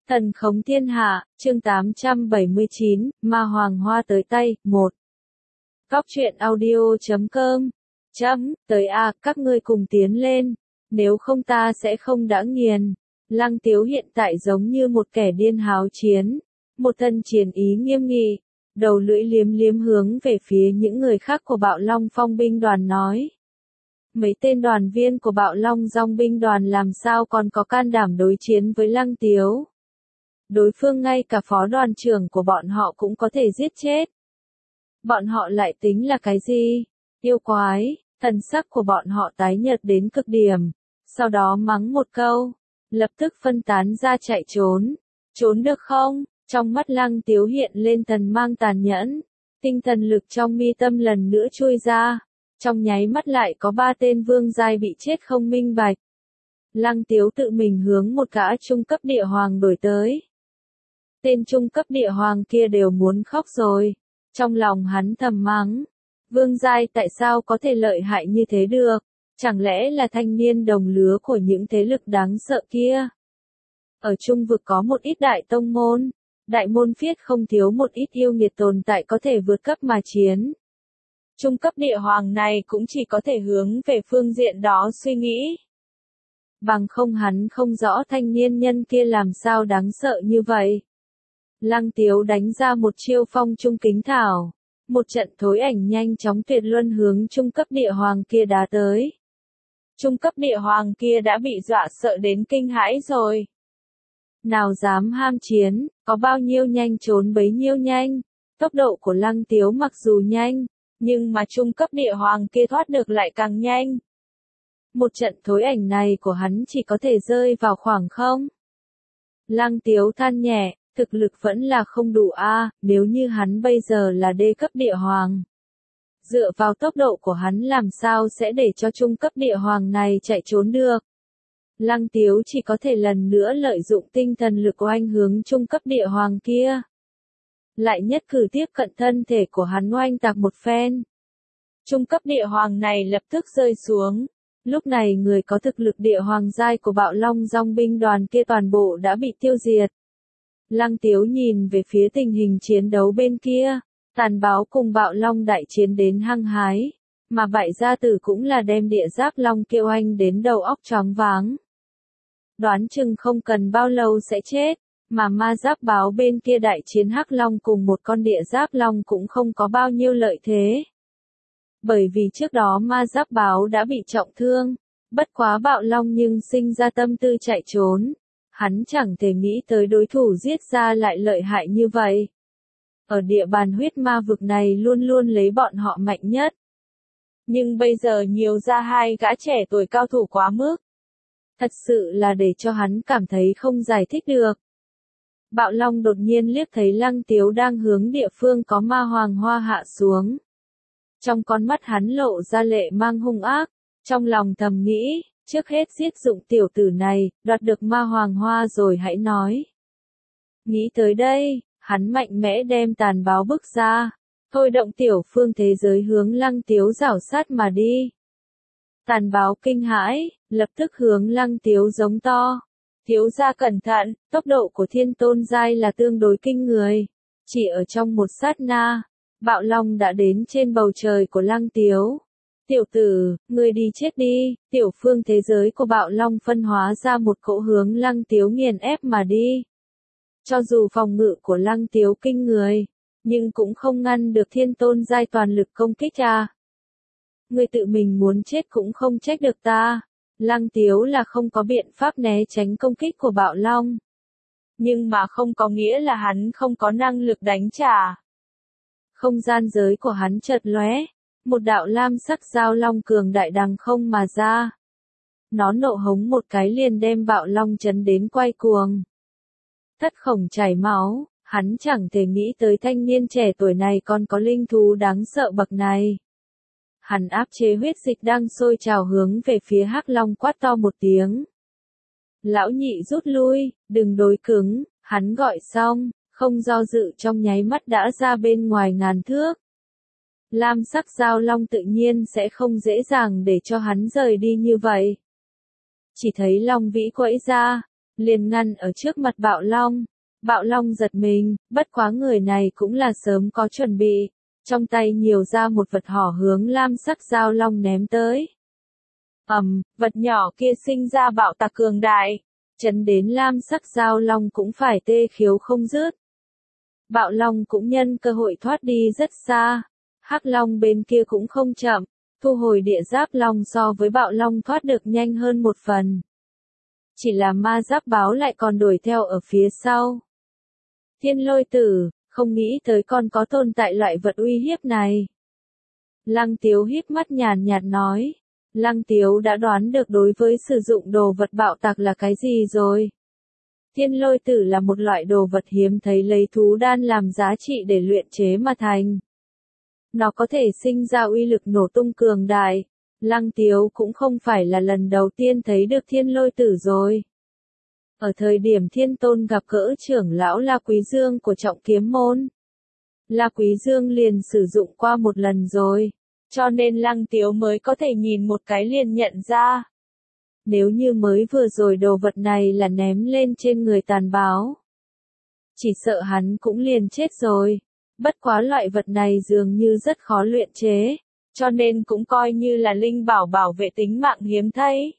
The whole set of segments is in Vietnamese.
Thần khống thiên hạ, chương 879, Ma Hoàng Hoa tới tay, 1. Góc truyện audio.com. Tới a, các ngươi cùng tiến lên, nếu không ta sẽ không đã nghiền. Lăng Tiếu hiện tại giống như một kẻ điên háo chiến, một thân chiến ý nghiêm nghị, đầu lưỡi liếm liếm hướng về phía những người khác của Bạo Long Phong binh đoàn nói. Mấy tên đoàn viên của Bạo Long Dong binh đoàn làm sao còn có can đảm đối chiến với Lăng Tiếu. Đối phương ngay cả phó đoàn trưởng của bọn họ cũng có thể giết chết. Bọn họ lại tính là cái gì? Yêu quái, thần sắc của bọn họ tái nhợt đến cực điểm. Sau đó mắng một câu, lập tức phân tán ra chạy trốn. Trốn được không? Trong mắt Lăng Tiếu hiện lên thần mang tàn nhẫn. Tinh thần lực trong mi tâm lần nữa chui ra. Trong nháy mắt lại có 3 tên vương giai bị chết không minh bạch. Lăng Tiếu tự mình hướng một gã trung cấp địa hoàng đổi tới. Tên trung cấp địa hoàng kia đều muốn khóc rồi. Trong lòng hắn thầm mắng. Vương giai tại sao có thể lợi hại như thế được? Chẳng lẽ là thanh niên đồng lứa của những thế lực đáng sợ kia? Ở trung vực có một ít đại tông môn. Đại môn phiết không thiếu một ít yêu nghiệt tồn tại có thể vượt cấp mà chiến. Trung cấp địa hoàng này cũng chỉ có thể hướng về phương diện đó suy nghĩ. Bằng không hắn không rõ thanh niên nhân kia làm sao đáng sợ như vậy. Lăng Tiếu đánh ra một chiêu phong trung kính thảo. Một trận thối ảnh nhanh chóng tuyệt luân hướng trung cấp địa hoàng kia đá tới. Trung cấp địa hoàng kia đã bị dọa sợ đến kinh hãi rồi. Nào dám ham chiến, có bao nhiêu nhanh trốn bấy nhiêu nhanh. Tốc độ của Lăng Tiếu mặc dù nhanh, nhưng mà trung cấp địa hoàng kia thoát được lại càng nhanh. Một trận thối ảnh này của hắn chỉ có thể rơi vào khoảng không. Lăng Tiếu than nhẹ, thực lực vẫn là không đủ a, nếu như hắn bây giờ là đê cấp địa hoàng. Dựa vào tốc độ của hắn làm sao sẽ để cho trung cấp địa hoàng này chạy trốn được. Lăng Tiếu chỉ có thể lần nữa lợi dụng tinh thần lực của anh hướng trung cấp địa hoàng kia. Lại nhất cử tiếp cận thân thể của hắn oanh tạc một phen. Trung cấp địa hoàng này lập tức rơi xuống. Lúc này người có thực lực địa hoàng giai của Bạo Long Dong binh đoàn kia toàn bộ đã bị tiêu diệt. Lăng Tiếu nhìn về phía tình hình chiến đấu bên kia, Tàn Báo cùng Bạo Long đại chiến đến hăng hái, mà Bại Gia Tử cũng là đem địa giáp long kêu anh đến đầu óc choáng váng. Đoán chừng không cần bao lâu sẽ chết, mà ma giáp báo bên kia đại chiến hắc long cùng một con địa giáp long cũng không có bao nhiêu lợi thế. Bởi vì trước đó ma giáp báo đã bị trọng thương, bất quá Bạo Long nhưng sinh ra tâm tư chạy trốn. Hắn chẳng thể nghĩ tới đối thủ giết ra lại lợi hại như vậy. Ở địa bàn huyết ma vực này luôn luôn lấy bọn họ mạnh nhất. Nhưng bây giờ nhiều ra 2 gã trẻ tuổi cao thủ quá mức. Thật sự là để cho hắn cảm thấy không giải thích được. Bạo Long đột nhiên liếc thấy Lăng Tiếu đang hướng địa phương có ma hoàng hoa hạ xuống. Trong con mắt hắn lộ ra lệ mang hung ác, trong lòng thầm nghĩ. Trước hết giết dụng tiểu tử này, đoạt được ma hoàng hoa rồi hãy nói. Nghĩ tới đây, hắn mạnh mẽ đem Tàn Báo bức ra, thôi động tiểu phương thế giới hướng Lăng Tiếu rảo sát mà đi. Tàn Báo kinh hãi, lập tức hướng Lăng Tiếu giống to. Thiếu gia cẩn thận, tốc độ của thiên tôn giai là tương đối kinh người. Chỉ ở trong một sát na, Bạo Long đã đến trên bầu trời của Lăng Tiếu. Tiểu tử, ngươi đi chết đi, tiểu phương thế giới của Bạo Long phân hóa ra một cỗ hướng Lăng Tiếu nghiền ép mà đi. Cho dù phòng ngự của Lăng Tiếu kinh người, nhưng cũng không ngăn được thiên tôn giai toàn lực công kích à. Ngươi tự mình muốn chết cũng không trách được ta. Lăng Tiếu là không có biện pháp né tránh công kích của Bạo Long. Nhưng mà không có nghĩa là hắn không có năng lực đánh trả. Không gian giới của hắn chợt lóe. Một đạo lam sắc dao long cường đại đằng không mà ra. Nó nộ hống một cái liền đem Bạo Long chấn đến quay cuồng. Thất khổng chảy máu, hắn chẳng thể nghĩ tới thanh niên trẻ tuổi này còn có linh thú đáng sợ bậc này. Hắn áp chế huyết dịch đang sôi trào hướng về phía hắc long quát to một tiếng. Lão nhị rút lui, đừng đối cứng, hắn gọi xong, không do dự trong nháy mắt đã ra bên ngoài ngàn thước. Lam sắc dao long tự nhiên sẽ không dễ dàng để cho hắn rời đi như vậy. Chỉ thấy long vĩ quẫy ra, liền ngăn ở trước mặt Bạo Long. Bạo Long giật mình, bất quá người này cũng là sớm có chuẩn bị, trong tay nhiều ra một vật hỏ hướng lam sắc dao long ném tới. Vật nhỏ kia sinh ra bạo tạc cường đại, chấn đến lam sắc dao long cũng phải tê khiếu không dứt. Bạo Long cũng nhân cơ hội thoát đi rất xa, Hắc Long bên kia cũng không chậm, thu hồi địa giáp long so với Bạo Long thoát được nhanh hơn một phần. Chỉ là ma giáp báo lại còn đuổi theo ở phía sau. Thiên Lôi Tử, không nghĩ tới còn có tồn tại loại vật uy hiếp này. Lăng Tiếu híp mắt nhàn nhạt nói. Lăng Tiếu đã đoán được đối với sử dụng đồ vật bạo tạc là cái gì rồi. Thiên Lôi Tử là một loại đồ vật hiếm thấy lấy thú đan làm giá trị để luyện chế mà thành. Nó có thể sinh ra uy lực nổ tung cường đại. Lăng Tiếu cũng không phải là lần đầu tiên thấy được Thiên Lôi Tử rồi. Ở thời điểm Thiên Tôn gặp gỡ trưởng lão La Quý Dương của Trọng Kiếm Môn, La Quý Dương liền sử dụng qua một lần rồi, cho nên Lăng Tiếu mới có thể nhìn một cái liền nhận ra. Nếu như mới vừa rồi đồ vật này là ném lên trên người Tàn Báo, chỉ sợ hắn cũng liền chết rồi. Bất quá loại vật này dường như rất khó luyện chế, cho nên cũng coi như là linh bảo bảo vệ tính mạng hiếm thấy.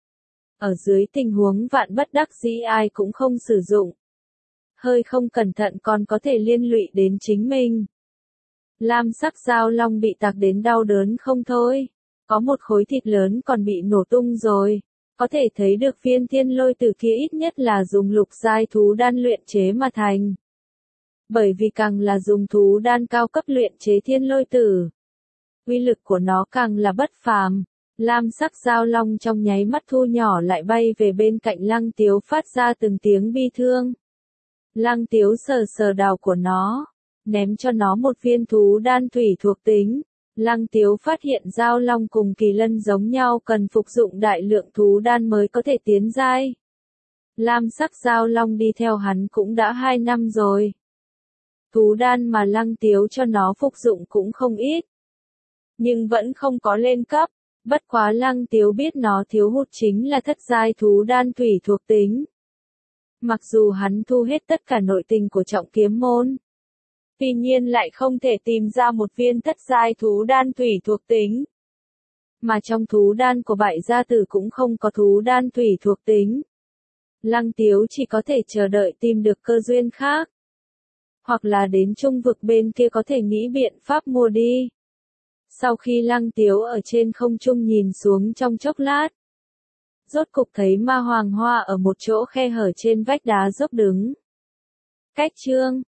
Ở dưới tình huống vạn bất đắc dĩ ai cũng không sử dụng. Hơi không cẩn thận còn có thể liên lụy đến chính mình. Lam sắc dao long bị tạc đến đau đớn không thôi. Có một khối thịt lớn còn bị nổ tung rồi. Có thể thấy được viên Thiên Lôi Tử kia ít nhất là dùng lục giai thú đan luyện chế mà thành. Bởi vì càng là dùng thú đan cao cấp luyện chế Thiên Lôi Tử, uy lực của nó càng là bất phàm. Lam sắc dao long trong nháy mắt thu nhỏ lại bay về bên cạnh Lăng Tiếu phát ra từng tiếng bi thương. Lăng Tiếu sờ sờ đầu của nó, ném cho nó một viên thú đan thủy thuộc tính. Lăng Tiếu phát hiện dao long cùng kỳ lân giống nhau cần phục dụng đại lượng thú đan mới có thể tiến giai. Lam sắc dao long đi theo hắn cũng đã 2 năm rồi. Thú đan mà Lăng Tiếu cho nó phục dụng cũng không ít, nhưng vẫn không có lên cấp. Bất quá Lăng Tiếu biết nó thiếu hụt chính là thất giai thú đan thủy thuộc tính. Mặc dù hắn thu hết tất cả nội tình của Trọng Kiếm Môn, tuy nhiên lại không thể tìm ra một viên thất giai thú đan thủy thuộc tính. Mà trong thú đan của Bại Gia Tử cũng không có thú đan thủy thuộc tính. Lăng Tiếu chỉ có thể chờ đợi tìm được cơ duyên khác. Hoặc là đến trung vực bên kia có thể nghĩ biện pháp mua đi. Sau khi Lăng Tiếu ở trên không trung nhìn xuống trong chốc lát, rốt cục thấy Ma Hoàng Hoa ở một chỗ khe hở trên vách đá dốc đứng. Cách chương